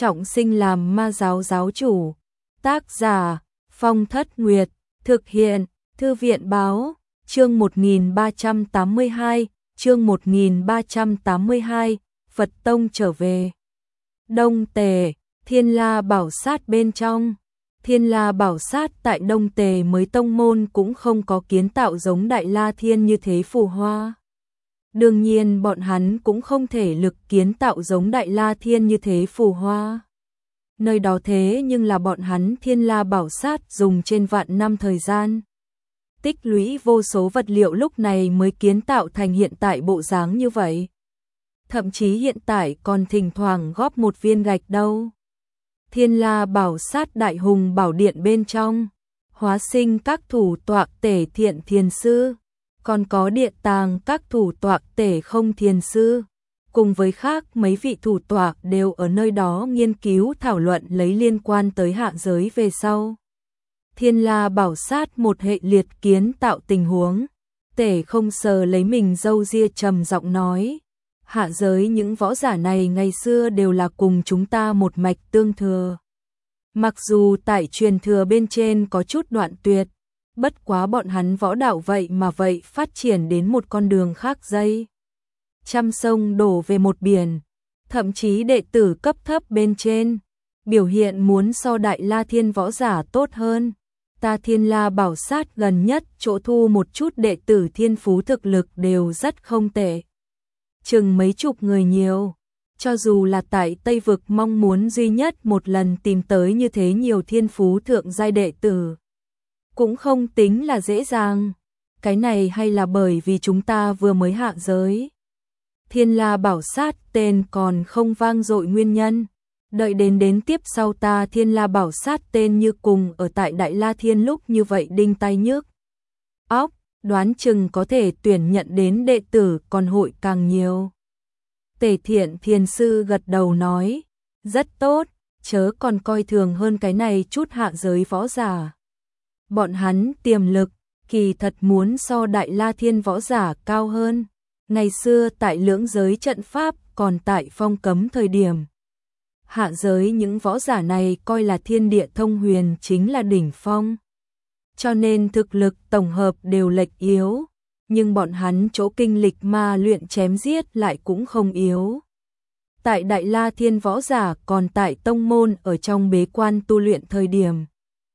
trọng sinh làm ma giáo giáo chủ. Tác giả Phong Thất Nguyệt. Thực hiện Thư viện Báo. Chương 1382. Chương 1382. Phật Tông trở về. Đông Tề, Thiên La Bảo Sát bên trong. Thiên La Bảo Sát tại Đông Tề mới tông môn cũng không có kiến tạo giống Đại La Thiên như thế phù hoa. Đương nhiên bọn hắn cũng không thể lực kiến tạo giống Đại La Thiên như thế phù hoa. Nơi đó thế nhưng là bọn hắn Thiên La Bảo Sát dùng trên vạn năm thời gian. Tích lũy vô số vật liệu lúc này mới kiến tạo thành hiện tại bộ dáng như vậy. Thậm chí hiện tại còn thỉnh thoảng góp một viên gạch đâu. Thiên La Bảo Sát Đại Hùng Bảo Điện bên trong, hóa sinh các thủ tọa tể thiện thiền sư, còn có điện tàng các thủ tọa tể không thiền sư, cùng với khác mấy vị thủ tọa đều ở nơi đó nghiên cứu thảo luận lấy liên quan tới hạ giới về sau. Thiên La Bảo Sát một hệ liệt kiến tạo tình huống, tể không sờ lấy mình râu ria trầm giọng nói. Hạ giới những võ giả này ngày xưa đều là cùng chúng ta một mạch tương thừa. Mặc dù tại truyền thừa bên trên có chút đoạn tuyệt, bất quá bọn hắn võ đạo vậy mà vậy phát triển đến một con đường khác dây. Trăm sông đổ về một biển, thậm chí đệ tử cấp thấp bên trên, biểu hiện muốn so Đại La Thiên võ giả tốt hơn. Ta Thiên La Bảo Sát gần nhất chỗ thu một chút đệ tử thiên phú thực lực đều rất không tệ. Chừng mấy chục người nhiều, cho dù là tại Tây Vực mong muốn duy nhất một lần tìm tới như thế nhiều thiên phú thượng giai đệ tử, cũng không tính là dễ dàng. Cái này hay là bởi vì chúng ta vừa mới hạ giới. Thiên La Bảo Sát tên còn không vang dội nguyên nhân. Đợi đến tiếp sau ta Thiên La Bảo Sát tên như cùng ở tại Đại La Thiên lúc như vậy đinh tai nhức óc, đoán chừng có thể tuyển nhận đến đệ tử còn hội càng nhiều. Tề Thiện Thiền Sư gật đầu nói, rất tốt, chớ còn coi thường hơn cái này chút hạ giới võ giả. Bọn hắn tiềm lực, kỳ thật muốn so Đại La Thiên võ giả cao hơn. Ngày xưa tại lưỡng giới trận pháp còn tại phong cấm thời điểm. Hạ giới những võ giả này coi là thiên địa thông huyền chính là đỉnh phong. Cho nên thực lực tổng hợp đều lệch yếu, nhưng bọn hắn chỗ kinh lịch ma luyện chém giết lại cũng không yếu. Tại Đại La Thiên võ giả còn tại tông môn ở trong bế quan tu luyện thời điểm.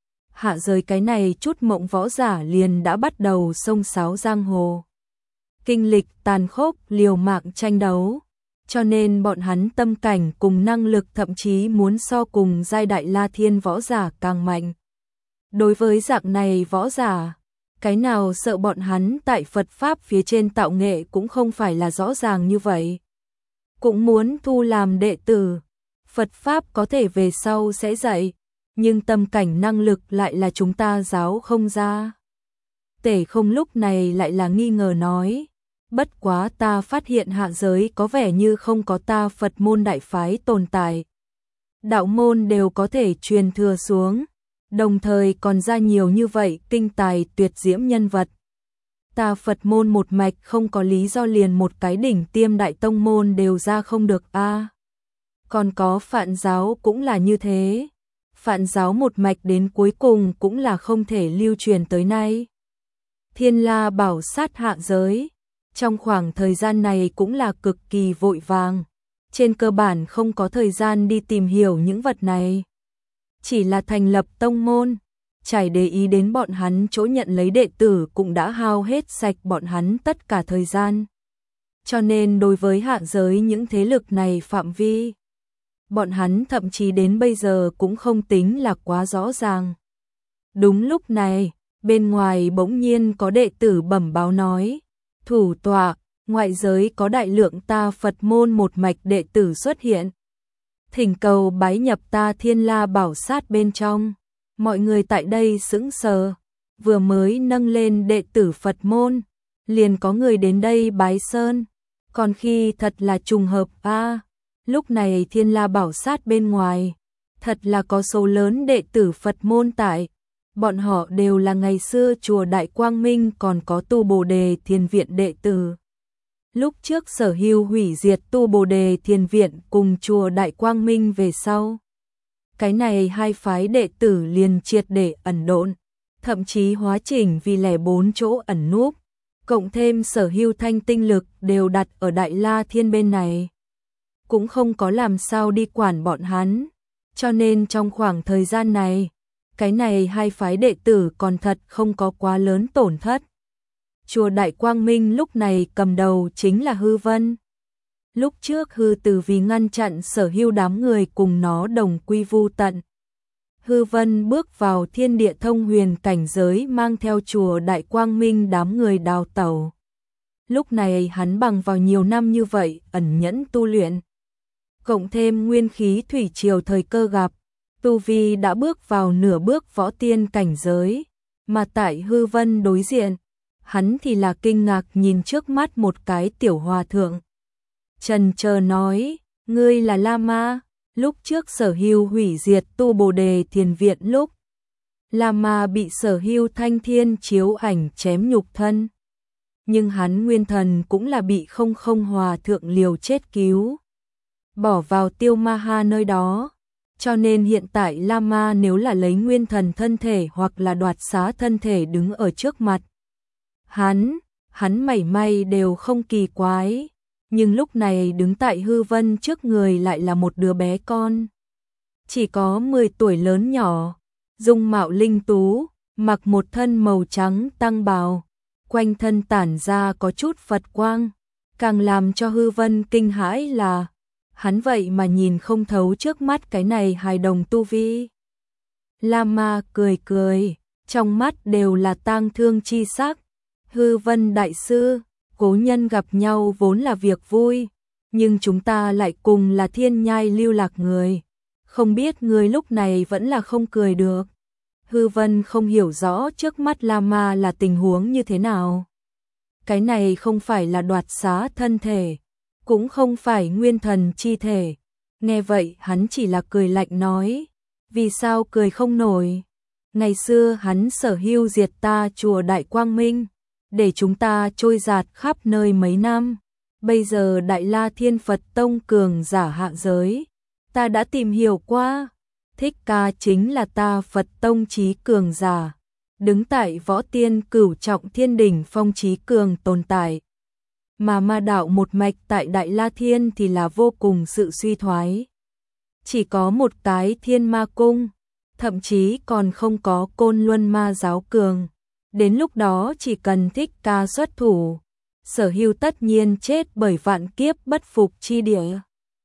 Hạ giới cái này chút mộng võ giả liền đã bắt đầu xông xáo giang hồ. Kinh lịch tàn khốc liều mạng tranh đấu, cho nên bọn hắn tâm cảnh cùng năng lực thậm chí muốn so cùng giai Đại La Thiên võ giả càng mạnh. Đối với dạng này võ giả, cái nào sợ bọn hắn tại Phật Pháp phía trên tạo nghệ cũng không phải là rõ ràng như vậy. Cũng muốn thu làm đệ tử, Phật Pháp có thể về sau sẽ dạy, nhưng tâm cảnh năng lực lại là chúng ta giáo không ra. Tể không lúc này lại là nghi ngờ nói, bất quá ta phát hiện hạ giới có vẻ như không có ta Phật môn đại phái tồn tại. Đạo môn đều có thể truyền thừa xuống, đồng thời còn ra nhiều như vậy kinh tài tuyệt diễm nhân vật. Ta Phật môn một mạch không có lý do liền một cái đỉnh tiêm đại tông môn đều ra không được a. Còn có Phạn giáo cũng là như thế. Phạn giáo một mạch đến cuối cùng cũng là không thể lưu truyền tới nay. Thiên La Bảo Sát hạ giới, trong khoảng thời gian này cũng là cực kỳ vội vàng. Trên cơ bản không có thời gian đi tìm hiểu những vật này. Chỉ là thành lập tông môn, chảy để ý đến bọn hắn chỗ nhận lấy đệ tử cũng đã hao hết sạch bọn hắn tất cả thời gian. Cho nên đối với hạ giới những thế lực này phạm vi, bọn hắn thậm chí đến bây giờ cũng không tính là quá rõ ràng. Đúng lúc này, bên ngoài bỗng nhiên có đệ tử bẩm báo nói, thủ tọa, ngoại giới có đại lượng ta Phật môn một mạch đệ tử xuất hiện. Thỉnh cầu bái nhập ta Thiên La Bảo Sát bên trong. Mọi người tại đây sững sờ, vừa mới nâng lên đệ tử Phật môn, liền có người đến đây bái sơn. Còn khi thật là trùng hợp a, lúc này Thiên La Bảo Sát bên ngoài, thật là có số lớn đệ tử Phật môn tại. Bọn họ đều là ngày xưa chùa Đại Quang Minh còn có tu Bồ Đề Thiền Viện đệ tử. Lúc trước Sở Hưu hủy diệt Tu Bồ Đề Thiền Viện cùng chùa Đại Quang Minh về sau. Cái này hai phái đệ tử liền triệt để ẩn độn, thậm chí hóa chỉnh vì lẻ 4 chỗ ẩn núp, cộng thêm Sở Hưu thanh tinh lực đều đặt ở Đại La Thiên bên này. Cũng không có làm sao đi quản bọn hắn, cho nên trong khoảng thời gian này, cái này hai phái đệ tử còn thật không có quá lớn tổn thất. Chùa Đại Quang Minh lúc này cầm đầu chính là Hư Vân. Lúc trước Hư Tử vì ngăn chặn Sở Hưu đám người cùng nó đồng quy vu tận. Hư Vân bước vào thiên địa thông huyền cảnh giới mang theo chùa Đại Quang Minh đám người đào tẩu. Lúc này hắn bằng vào nhiều năm như vậy ẩn nhẫn tu luyện. Cộng thêm nguyên khí thủy triều thời cơ gặp, tu vi đã bước vào nửa bước võ tiên cảnh giới, mà tại Hư Vân đối diện, hắn thì là kinh ngạc nhìn trước mắt một cái tiểu hòa thượng. Trần chờ nói, ngươi là Lama, lúc trước Sở Hưu hủy diệt Tu Bồ Đề Thiền Viện lúc. Lama bị Sở Hưu thanh thiên chiếu ảnh chém nhục thân. Nhưng hắn nguyên thần cũng là bị không không hòa thượng liều chết cứu. Bỏ vào Tiêu Ma Ha nơi đó. Cho nên hiện tại Lama nếu là lấy nguyên thần thân thể hoặc là đoạt xá thân thể đứng ở trước mặt. Hắn mảy may đều không kỳ quái. Nhưng lúc này đứng tại Hư Vân trước người lại là một đứa bé con. Chỉ có 10 tuổi lớn nhỏ, dung mạo linh tú, mặc một thân màu trắng tăng bào, quanh thân tản ra có chút Phật quang. Càng làm cho Hư Vân kinh hãi là, hắn vậy mà nhìn không thấu trước mắt cái này hài đồng tu vi. Lama cười cười, trong mắt đều là tang thương chi sắc. Hư Vân đại sư, cố nhân gặp nhau vốn là việc vui, nhưng chúng ta lại cùng là thiên nhai lưu lạc người. Không biết người lúc này vẫn là không cười được. Hư Vân không hiểu rõ trước mắt Lama là tình huống như thế nào. Cái này không phải là đoạt xá thân thể, cũng không phải nguyên thần chi thể. Nghe vậy hắn chỉ là cười lạnh nói, vì sao cười không nổi. Ngày xưa hắn Sở Hưu diệt ta chùa Đại Quang Minh, để chúng ta trôi dạt khắp nơi mấy năm. Bây giờ Đại La Thiên Phật Tông cường giả hạ giới, ta đã tìm hiểu qua, Thích Ca chính là ta Phật Tông chí cường giả, đứng tại võ tiên cửu trọng thiên đỉnh phong chí cường tồn tại. Mà ma đạo một mạch tại Đại La Thiên thì là vô cùng sự suy thoái. Chỉ có một cái Thiên Ma Cung, thậm chí còn không có Côn Luân Ma giáo cường. Đến lúc đó chỉ cần Thích Ca xuất thủ, Sở Hưu tất nhiên chết bởi vạn kiếp bất phục chi địa.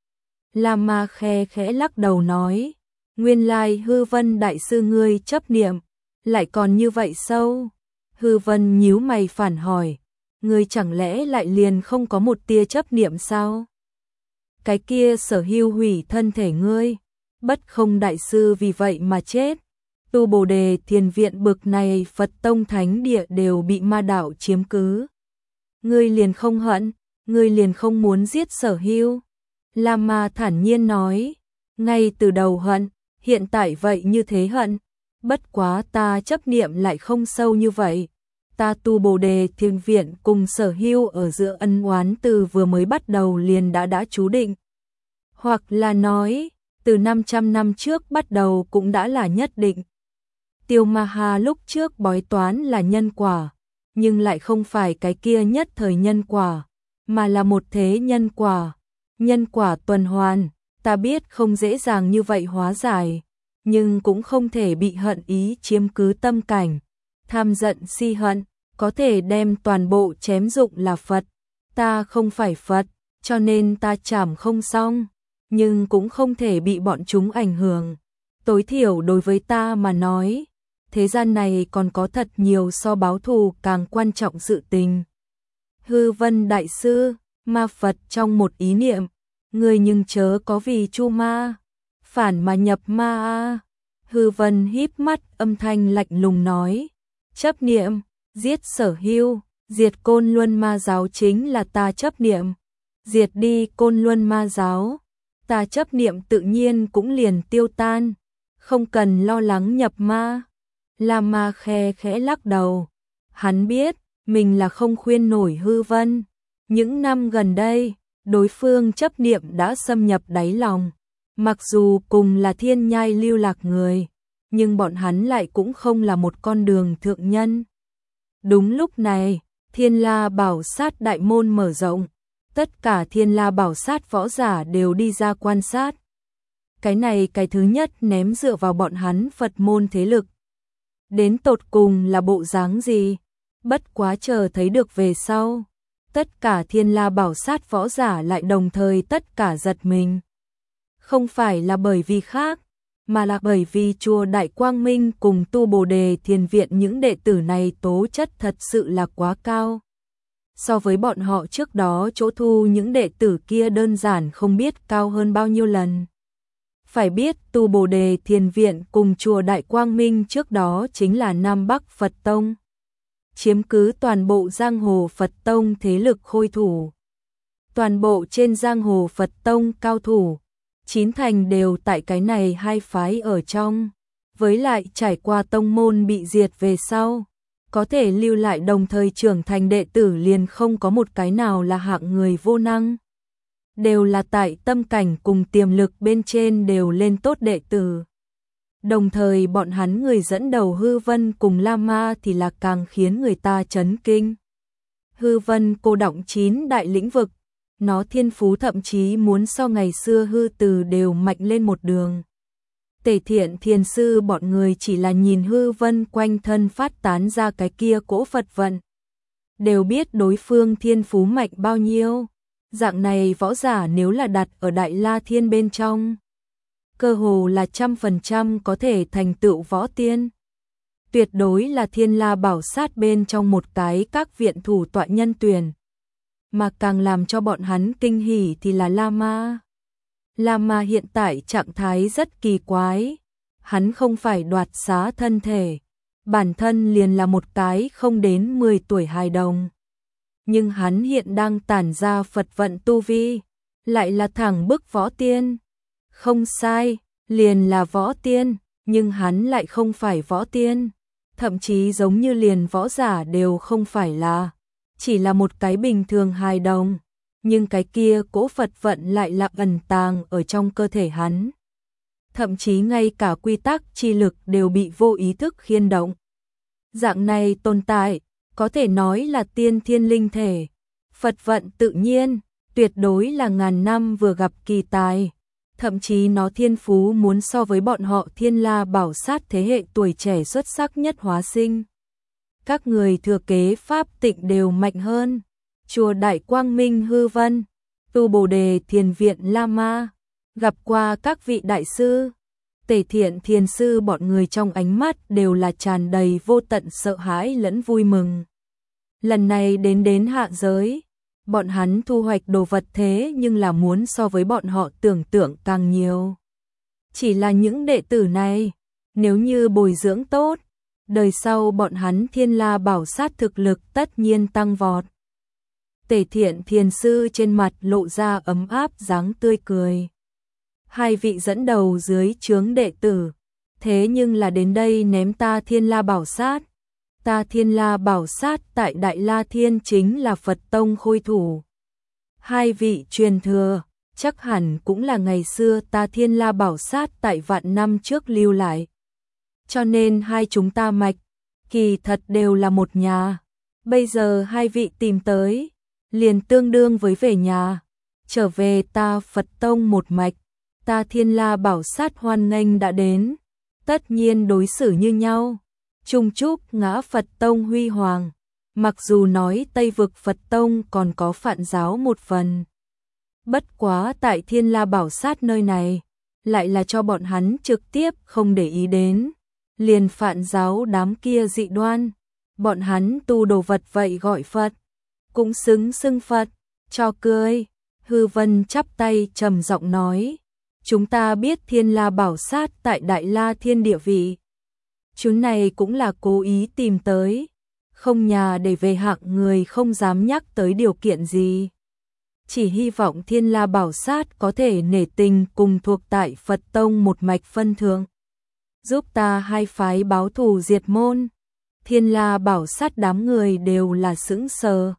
Lama khe khẽ lắc đầu nói, nguyên lai Hư Vân đại sư ngươi chấp niệm, lại còn như vậy sâu. Hư Vân nhíu mày phản hỏi, ngươi chẳng lẽ lại liền không có một tia chấp niệm sao? Cái kia Sở Hưu hủy thân thể ngươi, Bất Không đại sư vì vậy mà chết. Tu Bồ Đề Thiền Viện bực này Phật Tông Thánh Địa đều bị ma đạo chiếm cứ. Ngươi liền không hận, ngươi liền không muốn giết Sở Hưu. Lama thản nhiên nói, ngay từ đầu hận, hiện tại vậy như thế hận. Bất quá ta chấp niệm lại không sâu như vậy. Ta Tu Bồ Đề Thiền Viện cùng Sở Hưu ở giữa ân oán từ vừa mới bắt đầu liền đã chú định. Hoặc là nói, từ 500 năm trước bắt đầu cũng đã là nhất định. Tiêu Ma Ha lúc trước bói toán là nhân quả, nhưng lại không phải cái kia nhất thời nhân quả, mà là một thế nhân quả. Nhân quả tuần hoàn, ta biết không dễ dàng như vậy hóa giải, nhưng cũng không thể bị hận ý chiếm cứ tâm cảnh. Tham giận si hận, có thể đem toàn bộ chém dụng là Phật. Ta không phải Phật, cho nên ta chảm không xong, nhưng cũng không thể bị bọn chúng ảnh hưởng. Tối thiểu đối với ta mà nói, thế gian này còn có thật nhiều so báo thù càng quan trọng sự tình. Hư Vân đại sư, ma Phật trong một ý niệm, người nhưng chớ có vì chu ma, phản mà nhập ma a. Hư Vân híp mắt âm thanh lạnh lùng nói, chấp niệm, giết Sở Hưu, diệt Côn Luân Ma giáo chính là ta chấp niệm, diệt đi Côn Luân Ma giáo, ta chấp niệm tự nhiên cũng liền tiêu tan, không cần lo lắng nhập ma. Lama khe khẽ lắc đầu, hắn biết mình là không khuyên nổi Hư Vân, Những năm gần đây, đối phương chấp niệm đã xâm nhập đáy lòng. Mặc dù cùng là thiên nhai lưu lạc người, nhưng bọn hắn lại cũng không là một con đường thượng nhân. Đúng lúc này, Thiên La Bảo Sát đại môn mở rộng, tất cả Thiên La Bảo Sát võ giả đều đi ra quan sát. Cái này cái thứ nhất ném dựa vào bọn hắn Phật môn thế lực. Đến tột cùng là bộ dáng gì? Bất quá chờ thấy được về sau. Tất cả Thiên La Bảo Sát võ giả lại đồng thời tất cả giật mình. Không phải là bởi vì khác, mà là bởi vì chùa Đại Quang Minh cùng Tu Bồ Đề Thiền Viện những đệ tử này tố chất thật sự là quá cao. So với bọn họ trước đó chỗ thu những đệ tử kia đơn giản không biết cao hơn bao nhiêu lần. Phải biết Tu Bồ Đề Thiền Viện cùng chùa Đại Quang Minh trước đó chính là Nam Bắc Phật Tông. Chiếm cứ toàn bộ giang hồ Phật Tông thế lực khôi thủ. Toàn bộ trên giang hồ Phật Tông cao thủ, 9 thành đều tại cái này hai phái ở trong. Với lại trải qua tông môn bị diệt về sau, có thể lưu lại đồng thời trưởng thành đệ tử liền không có một cái nào là hạng người vô năng. Đều là tại tâm cảnh cùng tiềm lực bên trên đều lên tốt đệ tử. Đồng thời bọn hắn người dẫn đầu Hư Vân cùng Lama thì là càng khiến người ta chấn kinh. Hư Vân cô động 9 đại lĩnh vực, nó thiên phú thậm chí muốn so ngày xưa Hư Từ đều mạnh lên một đường. Tề Thiện Thiền sư bọn người chỉ là nhìn Hư Vân quanh thân phát tán ra cái kia cỗ Phật vận, đều biết đối phương thiên phú mạnh bao nhiêu. Dạng này võ giả nếu là đặt ở Đại La Thiên bên trong, cơ hồ là 100% có thể thành tựu võ tiên. Tuyệt đối là Thiên La Bảo Sát bên trong một cái các viện thủ tọa nhân tuyển. Mà càng làm cho bọn hắn kinh hỉ thì là Lama. Lama hiện tại trạng thái rất kỳ quái. Hắn không phải đoạt xá thân thể, bản thân liền là một cái không đến 10 tuổi hài đồng. Nhưng hắn hiện đang tản ra Phật vận tu vi, lại là thẳng bức võ tiên. Không sai, liền là võ tiên, nhưng hắn lại không phải võ tiên. Thậm chí giống như liền võ giả đều không phải là, chỉ là một cái bình thường hài đồng. Nhưng cái kia cỗ Phật vận lại là ẩn tàng ở trong cơ thể hắn. Thậm chí ngay cả quy tắc chi lực đều bị vô ý thức khiên động. Dạng này tồn tại, có thể nói là tiên thiên linh thể. Phật vận tự nhiên, tuyệt đối là ngàn năm vừa gặp kỳ tài. Thậm chí nó thiên phú muốn so với bọn họ Thiên La Bảo Sát thế hệ tuổi trẻ xuất sắc nhất hóa sinh. Các người thừa kế Pháp Tịnh đều mạnh hơn. Chùa Đại Quang Minh Hư Vân, Tu Bồ Đề Thiền Viện Lama, gặp qua các vị đại sư. Tề Thiện Thiền sư bọn người trong ánh mắt đều là tràn đầy vô tận sợ hãi lẫn vui mừng. Lần này đến hạ giới, bọn hắn thu hoạch đồ vật thế nhưng là muốn so với bọn họ tưởng tượng càng nhiều. Chỉ là những đệ tử này, nếu như bồi dưỡng tốt, đời sau bọn hắn Thiên La Bảo Sát thực lực tất nhiên tăng vọt. Tề Thiện Thiền sư trên mặt lộ ra ấm áp dáng tươi cười. Hai vị dẫn đầu dưới trướng đệ tử, thế nhưng là đến đây ném ta Thiên La Bảo Sát. Ta Thiên La Bảo Sát tại Đại La Thiên chính là Phật Tông khôi thủ. Hai vị truyền thừa, chắc hẳn cũng là ngày xưa ta Thiên La Bảo Sát tại vạn năm trước lưu lại. Cho nên hai chúng ta mạch, kỳ thật đều là một nhà. Bây giờ hai vị tìm tới, liền tương đương với về nhà. Trở về ta Phật Tông một mạch, ta Thiên La Bảo Sát hoan nghênh đã đến. Tất nhiên đối xử như nhau. Chung chúc ngã Phật Tông huy hoàng. Mặc dù nói Tây vực Phật Tông còn có Phạn giáo một phần. Bất quá tại Thiên La Bảo Sát nơi này, lại là cho bọn hắn trực tiếp không để ý đến. Liền Phạn giáo đám kia dị đoan, bọn hắn tu đồ vật vậy gọi Phật, cũng xưng Phật, cho cười. Hư Vân chắp tay trầm giọng nói, chúng ta biết Thiên La Bảo Sát tại Đại La Thiên địa vị. Chúng này cũng là cố ý tìm tới, không nhà để về hạng người không dám nhắc tới điều kiện gì. Chỉ hy vọng Thiên La Bảo Sát có thể nể tình cùng thuộc tại Phật Tông một mạch phân thượng. Giúp ta hai phái báo thù diệt môn. Thiên La Bảo Sát đám người đều là sững sờ.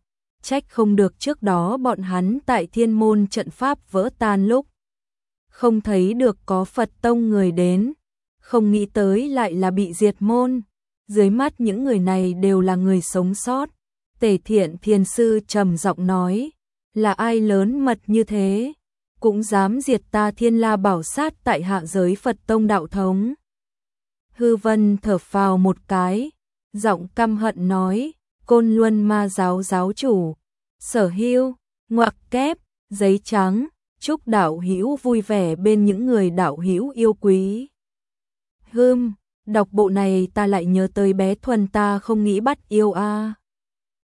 trách không được trước đó bọn hắn tại thiên môn trận pháp vỡ tan lúc. Không thấy được có Phật tông người đến, không nghĩ tới lại là bị diệt môn. Dưới mắt những người này đều là người sống sót. Tề Thiện Thiền Sư trầm giọng nói, là ai lớn mật như thế, cũng dám diệt ta Thiên La Bảo Sát tại hạ giới Phật tông đạo thống. Hư Vân thở phào một cái, giọng căm hận nói, Côn Luân Ma giáo giáo chủ, Sở Hưu, ngoặc kép, giấy trắng, chúc đạo hữu vui vẻ bên những người đạo hữu yêu quý. Đọc bộ này ta lại nhớ tới bé Thuần ta không nghĩ bắt yêu a.